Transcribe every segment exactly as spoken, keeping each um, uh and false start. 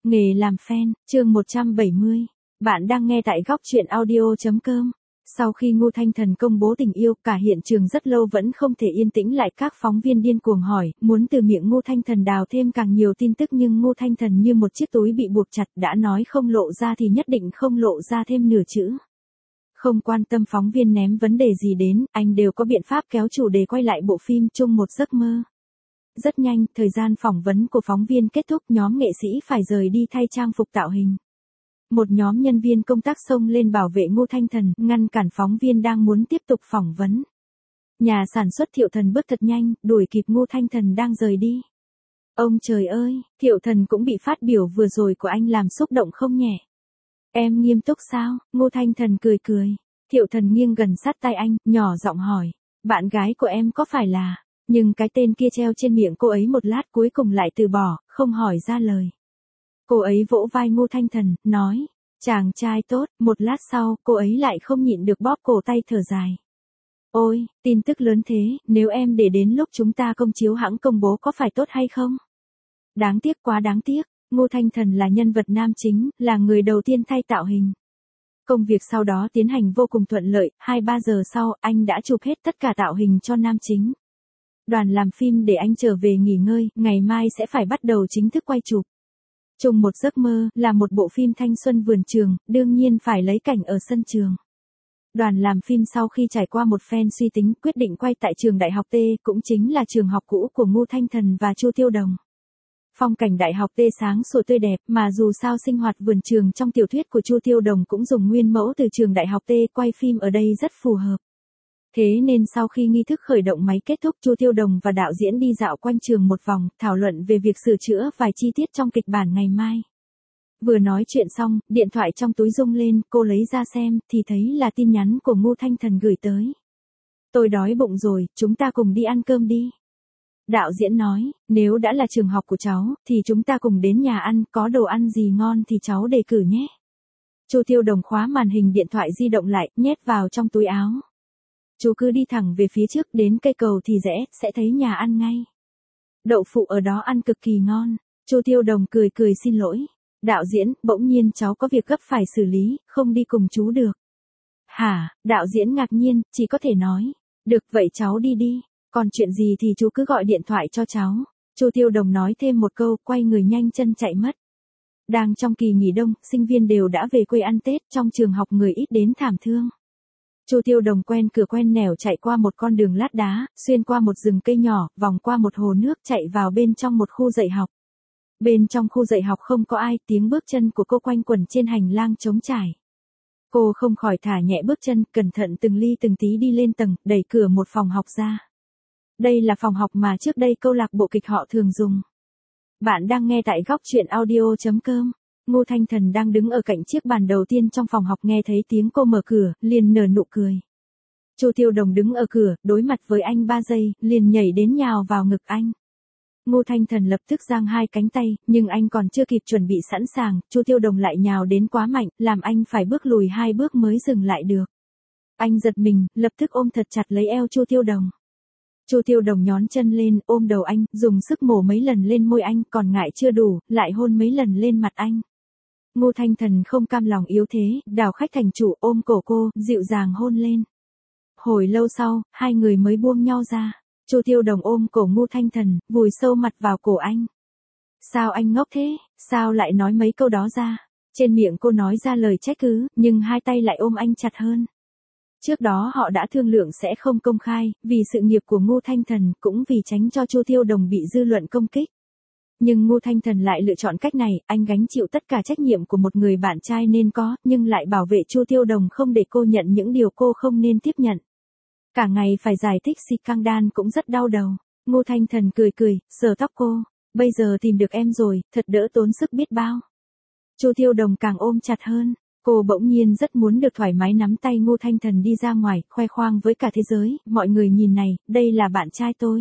Nghề làm fan, chương một trăm bảy mươi. Bạn đang nghe tại góc truyện audio chấm com. Sau khi Ngô Thanh Thần công bố tình yêu, cả hiện trường rất lâu vẫn không thể yên tĩnh lại, các phóng viên điên cuồng hỏi, muốn từ miệng Ngô Thanh Thần đào thêm càng nhiều tin tức, nhưng Ngô Thanh Thần như một chiếc túi bị buộc chặt, đã nói không lộ ra thì nhất định không lộ ra thêm nửa chữ. Không quan tâm phóng viên ném vấn đề gì đến, anh đều có biện pháp kéo chủ đề quay lại bộ phim Chung một giấc mơ. Rất nhanh, thời gian phỏng vấn của phóng viên kết thúc, nhóm nghệ sĩ phải rời đi thay trang phục tạo hình. Một nhóm nhân viên công tác xông lên bảo vệ Ngô Thanh Thần, ngăn cản phóng viên đang muốn tiếp tục phỏng vấn. Nhà sản xuất Thiệu Thần bước thật nhanh, đuổi kịp Ngô Thanh Thần đang rời đi. Ông trời ơi, Thiệu Thần cũng bị phát biểu vừa rồi của anh làm xúc động không nhẹ. Em nghiêm túc sao? Ngô Thanh Thần cười cười. Thiệu Thần nghiêng gần sát tai anh, nhỏ giọng hỏi, bạn gái của em có phải là... Nhưng cái tên kia treo trên miệng cô ấy một lát cuối cùng lại từ bỏ, không hỏi ra lời. Cô ấy vỗ vai Ngô Thanh Thần, nói, chàng trai tốt, một lát sau, cô ấy lại không nhịn được bóp cổ tay thở dài. Ôi, tin tức lớn thế, nếu em để đến lúc chúng ta công chiếu hãng công bố có phải tốt hay không? Đáng tiếc, quá đáng tiếc, Ngô Thanh Thần là nhân vật nam chính, là người đầu tiên thay tạo hình. Công việc sau đó tiến hành vô cùng thuận lợi, hai ba giờ sau, anh đã chụp hết tất cả tạo hình cho nam chính. Đoàn làm phim để anh trở về nghỉ ngơi, ngày mai sẽ phải bắt đầu chính thức quay chụp. Chung một giấc mơ, là một bộ phim thanh xuân vườn trường, đương nhiên phải lấy cảnh ở sân trường. Đoàn làm phim sau khi trải qua một phen suy tính quyết định quay tại trường Đại học T, cũng chính là trường học cũ của Ngô Thanh Thần và Chu Tiêu Đồng. Phong cảnh Đại học T sáng sủa tươi đẹp, mà dù sao sinh hoạt vườn trường trong tiểu thuyết của Chu Tiêu Đồng cũng dùng nguyên mẫu từ trường Đại học T, quay phim ở đây rất phù hợp. Thế nên sau khi nghi thức khởi động máy kết thúc, Chu Tiêu Đồng và đạo diễn đi dạo quanh trường một vòng, thảo luận về việc sửa chữa vài chi tiết trong kịch bản ngày mai. Vừa nói chuyện xong, điện thoại trong túi rung lên, cô lấy ra xem, thì thấy là tin nhắn của Ngô Thanh Thần gửi tới. Tôi đói bụng rồi, chúng ta cùng đi ăn cơm đi. Đạo diễn nói, nếu đã là trường học của cháu, thì chúng ta cùng đến nhà ăn, có đồ ăn gì ngon thì cháu đề cử nhé. Chu Tiêu Đồng khóa màn hình điện thoại di động lại, nhét vào trong túi áo. Chú cứ đi thẳng về phía trước, đến cây cầu thì rẽ, sẽ thấy nhà ăn ngay. Đậu phụ ở đó ăn cực kỳ ngon. Chu Tiêu Đồng cười cười xin lỗi. Đạo diễn, bỗng nhiên cháu có việc gấp phải xử lý, không đi cùng chú được. Hả? Đạo diễn ngạc nhiên, chỉ có thể nói. Được vậy cháu đi đi, còn chuyện gì thì chú cứ gọi điện thoại cho cháu. Chu Tiêu Đồng nói thêm một câu, quay người nhanh chân chạy mất. Đang trong kỳ nghỉ đông, sinh viên đều đã về quê ăn Tết, trong trường học người ít đến thảm thương. Chu Tiêu Đồng quen cửa quen nẻo chạy qua một con đường lát đá, xuyên qua một rừng cây nhỏ, vòng qua một hồ nước, chạy vào bên trong một khu dạy học. Bên trong khu dạy học không có ai, tiếng bước chân của cô quanh quẩn trên hành lang trống trải. Cô không khỏi thả nhẹ bước chân, cẩn thận từng ly từng tí đi lên tầng, đẩy cửa một phòng học ra. Đây là phòng học mà trước đây câu lạc bộ kịch họ thường dùng. Bạn đang nghe tại góc truyện audio chấm com. Ngô Thanh Thần đang đứng ở cạnh chiếc bàn đầu tiên trong phòng học, nghe thấy tiếng cô mở cửa, liền nở nụ cười. Chu Tiêu Đồng đứng ở cửa, đối mặt với anh ba giây, liền nhảy đến nhào vào ngực anh. Ngô Thanh Thần lập tức giang hai cánh tay, nhưng anh còn chưa kịp chuẩn bị sẵn sàng, Chu Tiêu Đồng lại nhào đến quá mạnh, làm anh phải bước lùi hai bước mới dừng lại được. Anh giật mình, lập tức ôm thật chặt lấy eo Chu Tiêu Đồng. Chu Tiêu Đồng nhón chân lên, ôm đầu anh, dùng sức mổ mấy lần lên môi anh, còn ngại chưa đủ, lại hôn mấy lần lên mặt anh. Ngô Thanh Thần không cam lòng yếu thế, đảo khách thành chủ, ôm cổ cô, dịu dàng hôn lên. Hồi lâu sau, hai người mới buông nhau ra. Chu Tiêu Đồng ôm cổ Ngô Thanh Thần, vùi sâu mặt vào cổ anh. Sao anh ngốc thế, sao lại nói mấy câu đó ra? Trên miệng cô nói ra lời trách cứ, nhưng hai tay lại ôm anh chặt hơn. Trước đó họ đã thương lượng sẽ không công khai, vì sự nghiệp của Ngô Thanh Thần, cũng vì tránh cho Chu Tiêu Đồng bị dư luận công kích. Nhưng Ngô Thanh Thần lại lựa chọn cách này, anh gánh chịu tất cả trách nhiệm của một người bạn trai nên có, nhưng lại bảo vệ Chu Tiêu Đồng không để cô nhận những điều cô không nên tiếp nhận. Cả ngày phải giải thích si căng đan cũng rất đau đầu. Ngô Thanh Thần cười cười, sờ tóc cô. Bây giờ tìm được em rồi, thật đỡ tốn sức biết bao. Chu Tiêu Đồng càng ôm chặt hơn. Cô bỗng nhiên rất muốn được thoải mái nắm tay Ngô Thanh Thần đi ra ngoài, khoe khoang với cả thế giới. Mọi người nhìn này, đây là bạn trai tôi.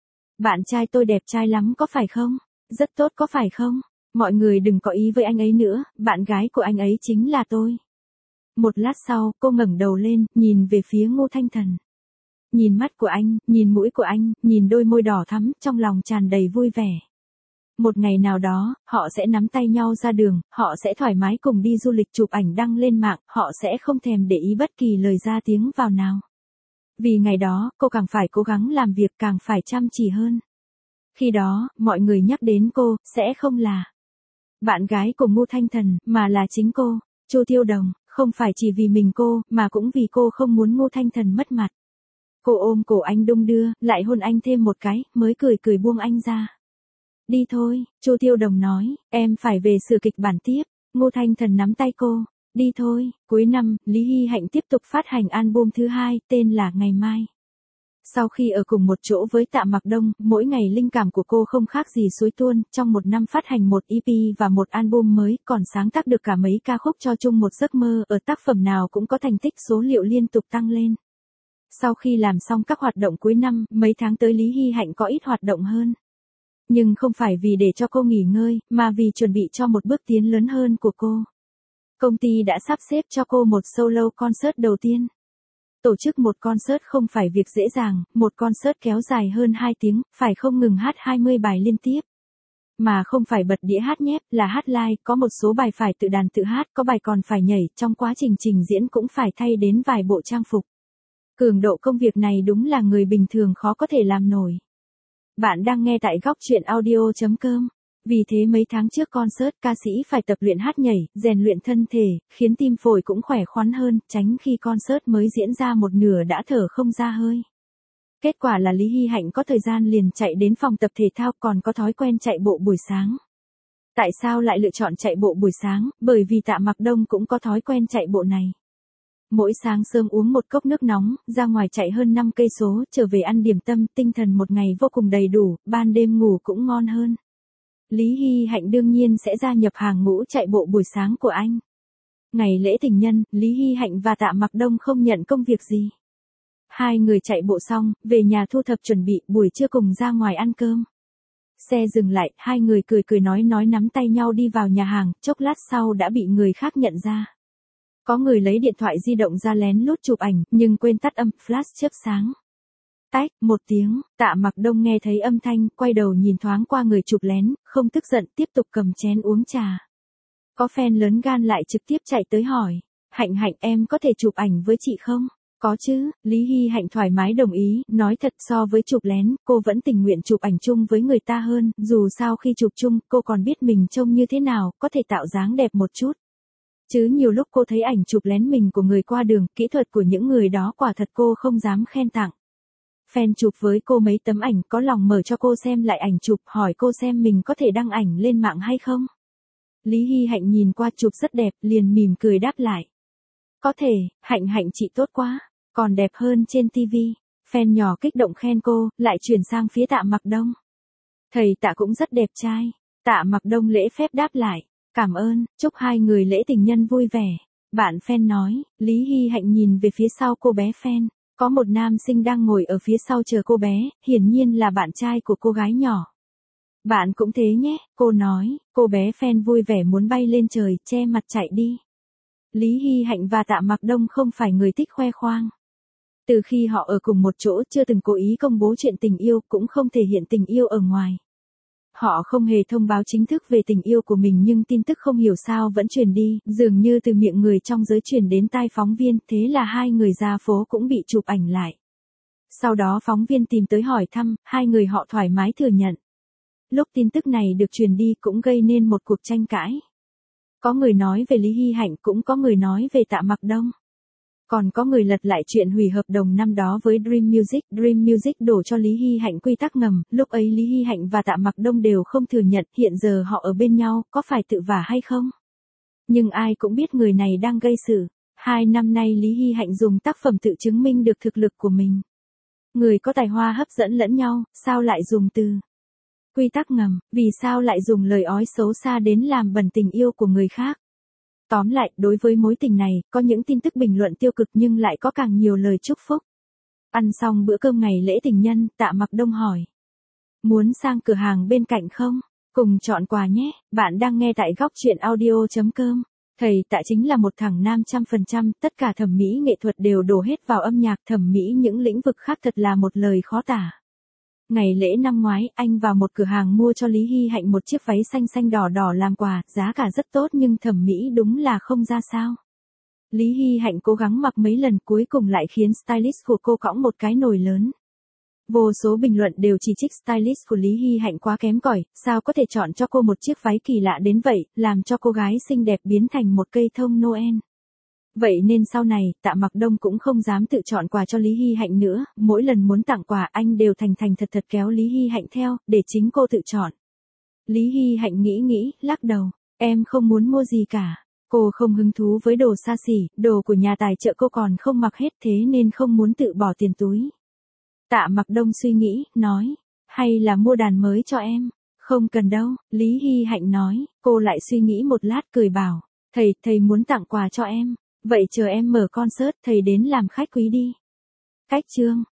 Bạn trai tôi đẹp trai lắm có phải không? Rất tốt có phải không? Mọi người đừng có ý với anh ấy nữa, bạn gái của anh ấy chính là tôi. Một lát sau, cô ngẩng đầu lên, nhìn về phía Ngô Thanh Thần. Nhìn mắt của anh, nhìn mũi của anh, nhìn đôi môi đỏ thắm, trong lòng tràn đầy vui vẻ. Một ngày nào đó, họ sẽ nắm tay nhau ra đường, họ sẽ thoải mái cùng đi du lịch chụp ảnh đăng lên mạng, họ sẽ không thèm để ý bất kỳ lời ra tiếng vào nào. Vì ngày đó, cô càng phải cố gắng làm việc, càng phải chăm chỉ hơn. Khi đó, mọi người nhắc đến cô, sẽ không là bạn gái của Ngô Thanh Thần, mà là chính cô, Chu Tiêu Đồng, không phải chỉ vì mình cô, mà cũng vì cô không muốn Ngô Thanh Thần mất mặt. Cô ôm cổ anh đung đưa, lại hôn anh thêm một cái, mới cười cười buông anh ra. Đi thôi, Chu Tiêu Đồng nói, em phải về sửa kịch bản tiếp. Ngô Thanh Thần nắm tay cô. Đi thôi, cuối năm, Lý Hy Hạnh tiếp tục phát hành album thứ hai, tên là Ngày Mai. Sau khi ở cùng một chỗ với Tạ Mặc Đông, mỗi ngày linh cảm của cô không khác gì suối tuôn, trong một năm phát hành một e pê và một album mới, còn sáng tác được cả mấy ca khúc cho chung một giấc mơ, ở tác phẩm nào cũng có thành tích số liệu liên tục tăng lên. Sau khi làm xong các hoạt động cuối năm, mấy tháng tới Lý Hy Hạnh có ít hoạt động hơn. Nhưng không phải vì để cho cô nghỉ ngơi, mà vì chuẩn bị cho một bước tiến lớn hơn của cô. Công ty đã sắp xếp cho cô một solo concert đầu tiên. Tổ chức một concert không phải việc dễ dàng, một concert kéo dài hơn hai tiếng, phải không ngừng hát hai mươi bài liên tiếp. Mà không phải bật đĩa hát nhép, là hát live, có một số bài phải tự đàn tự hát, có bài còn phải nhảy, trong quá trình trình diễn cũng phải thay đến vài bộ trang phục. Cường độ công việc này đúng là người bình thường khó có thể làm nổi. Bạn đang nghe tại góc truyện audio chấm com. Vì thế mấy tháng trước concert, ca sĩ phải tập luyện hát nhảy, rèn luyện thân thể, khiến tim phổi cũng khỏe khoắn hơn, tránh khi concert mới diễn ra một nửa đã thở không ra hơi. Kết quả là Lý Hy Hạnh có thời gian liền chạy đến phòng tập thể thao, còn có thói quen chạy bộ buổi sáng. Tại sao lại lựa chọn chạy bộ buổi sáng? Bởi vì Tạ Mặc Đông cũng có thói quen chạy bộ này. Mỗi sáng sớm uống một cốc nước nóng, ra ngoài chạy hơn năm cây số, trở về ăn điểm tâm, tinh thần một ngày vô cùng đầy đủ, ban đêm ngủ cũng ngon hơn. Lý Hy Hạnh đương nhiên sẽ gia nhập hàng ngũ chạy bộ buổi sáng của anh. Ngày lễ tình nhân, Lý Hy Hạnh và Tạ Mặc Đông không nhận công việc gì. Hai người chạy bộ xong, về nhà thu thập chuẩn bị, buổi trưa cùng ra ngoài ăn cơm. Xe dừng lại, hai người cười cười nói nói nắm tay nhau đi vào nhà hàng, chốc lát sau đã bị người khác nhận ra. Có người lấy điện thoại di động ra lén lút chụp ảnh, nhưng quên tắt âm, flash chớp sáng. Tách, một tiếng, Tạ Mặc Đông nghe thấy âm thanh, quay đầu nhìn thoáng qua người chụp lén, không tức giận, tiếp tục cầm chén uống trà. Có fan lớn gan lại trực tiếp chạy tới hỏi, Hạnh Hạnh em có thể chụp ảnh với chị không? Có chứ, Lý Hy Hạnh thoải mái đồng ý, nói thật so với chụp lén, cô vẫn tình nguyện chụp ảnh chung với người ta hơn, dù sao khi chụp chung, cô còn biết mình trông như thế nào, có thể tạo dáng đẹp một chút. Chứ nhiều lúc cô thấy ảnh chụp lén mình của người qua đường, kỹ thuật của những người đó quả thật cô không dám khen tặng. Fan chụp với cô mấy tấm ảnh, có lòng mở cho cô xem lại ảnh chụp, hỏi cô xem mình có thể đăng ảnh lên mạng hay không. Lý Hy Hạnh nhìn qua chụp rất đẹp, liền mỉm cười đáp lại. Có thể, Hạnh Hạnh chị tốt quá, còn đẹp hơn trên tivi. Fan nhỏ kích động khen cô, lại chuyển sang phía Tạ Mặc Đông. Thầy Tạ cũng rất đẹp trai. Tạ Mặc Đông lễ phép đáp lại. Cảm ơn, chúc hai người lễ tình nhân vui vẻ. Bạn fan nói, Lý Hy Hạnh nhìn về phía sau cô bé fan. Có một nam sinh đang ngồi ở phía sau chờ cô bé, hiển nhiên là bạn trai của cô gái nhỏ. Bạn cũng thế nhé, cô nói, cô bé fan vui vẻ muốn bay lên trời, che mặt chạy đi. Lý Hy Hạnh và Tạ Mặc Đông không phải người thích khoe khoang. Từ khi họ ở cùng một chỗ chưa từng cố ý công bố chuyện tình yêu, cũng không thể hiện tình yêu ở ngoài. Họ không hề thông báo chính thức về tình yêu của mình, nhưng tin tức không hiểu sao vẫn truyền đi, dường như từ miệng người trong giới truyền đến tai phóng viên, thế là hai người ra phố cũng bị chụp ảnh lại. Sau đó phóng viên tìm tới hỏi thăm, hai người họ thoải mái thừa nhận. Lúc tin tức này được truyền đi cũng gây nên một cuộc tranh cãi. Có người nói về Lý Hy Hạnh, cũng có người nói về Tạ Mặc Đông. Còn có người lật lại chuyện hủy hợp đồng năm đó với Dream Music, Dream Music đổ cho Lý Hy Hạnh quy tắc ngầm, lúc ấy Lý Hy Hạnh và Tạ Mặc Đông đều không thừa nhận, hiện giờ họ ở bên nhau, có phải tự vả hay không? Nhưng ai cũng biết người này đang gây sự. Hai năm nay Lý Hy Hạnh dùng tác phẩm tự chứng minh được thực lực của mình. Người có tài hoa hấp dẫn lẫn nhau, sao lại dùng từ quy tắc ngầm, vì sao lại dùng lời ói xấu xa đến làm bẩn tình yêu của người khác? Tóm lại, đối với mối tình này, có những tin tức bình luận tiêu cực nhưng lại có càng nhiều lời chúc phúc. Ăn xong bữa cơm ngày lễ tình nhân, Tạ Mặc Đông hỏi. Muốn sang cửa hàng bên cạnh không? Cùng chọn quà nhé, bạn đang nghe tại góc truyện audio chấm com. Thầy Tạ chính là một thằng nam trăm phần trăm, tất cả thẩm mỹ nghệ thuật đều đổ hết vào âm nhạc, thẩm mỹ những lĩnh vực khác thật là một lời khó tả. Ngày lễ năm ngoái, anh vào một cửa hàng mua cho Lý Hy Hạnh một chiếc váy xanh xanh đỏ đỏ làm quà, giá cả rất tốt nhưng thẩm mỹ đúng là không ra sao. Lý Hy Hạnh cố gắng mặc mấy lần cuối cùng lại khiến stylist của cô cõng một cái nồi lớn. Vô số bình luận đều chỉ trích stylist của Lý Hy Hạnh quá kém cỏi, sao có thể chọn cho cô một chiếc váy kỳ lạ đến vậy, làm cho cô gái xinh đẹp biến thành một cây thông Noel. Vậy nên sau này, Tạ Mặc Đông cũng không dám tự chọn quà cho Lý Hy Hạnh nữa, mỗi lần muốn tặng quà anh đều thành thành thật thật kéo Lý Hy Hạnh theo, để chính cô tự chọn. Lý Hy Hạnh nghĩ nghĩ, lắc đầu, em không muốn mua gì cả. Cô không hứng thú với đồ xa xỉ, đồ của nhà tài trợ cô còn không mặc hết thế nên không muốn tự bỏ tiền túi. Tạ Mặc Đông suy nghĩ, nói, hay là mua đàn mới cho em? Không cần đâu, Lý Hy Hạnh nói, cô lại suy nghĩ một lát cười bảo, thầy, thầy muốn tặng quà cho em, vậy chờ em mở concert thầy đến làm khách quý đi. Cách chương